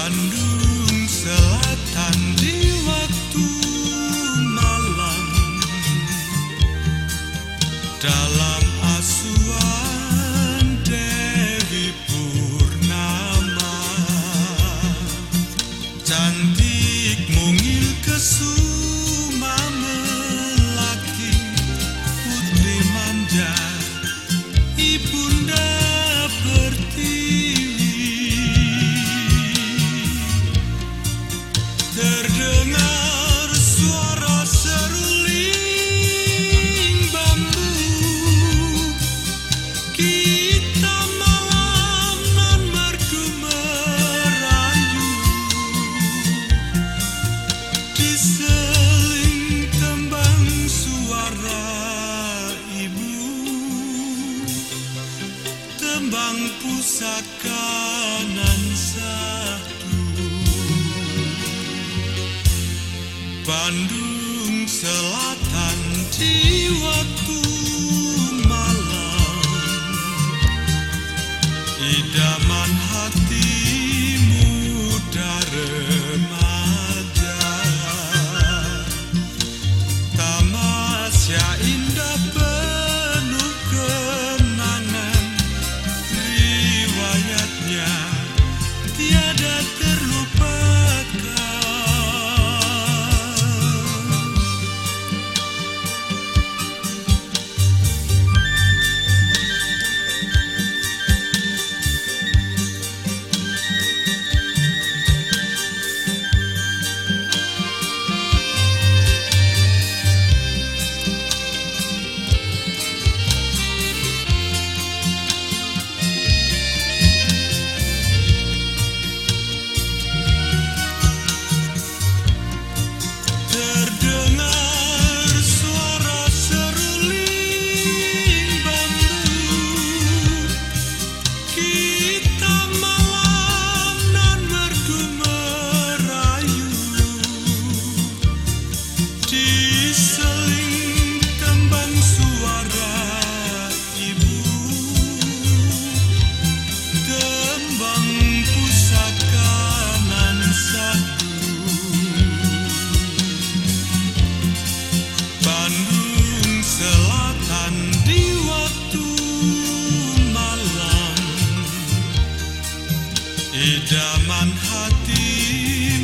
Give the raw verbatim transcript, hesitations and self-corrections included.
Bandung Selatan di waktu malam, dalam asuhan Dewi Purnama, cantik mungil kesuma melati, putri manja ibunda pertiwi. Terdengar suara seruling bambu, kita malam nan merdu merayu, diseling tembang suara ibu, tembang pusaka nan satu. Bandung Selatan di waktu malam, idaman hati muda remaja, tamasya indah penuh kenangan, riwayatnya tiada terlupakan. Diseling tembang suara ibu, tembang pusaka nan satu. Bandung Selatan di waktu malam, idaman hati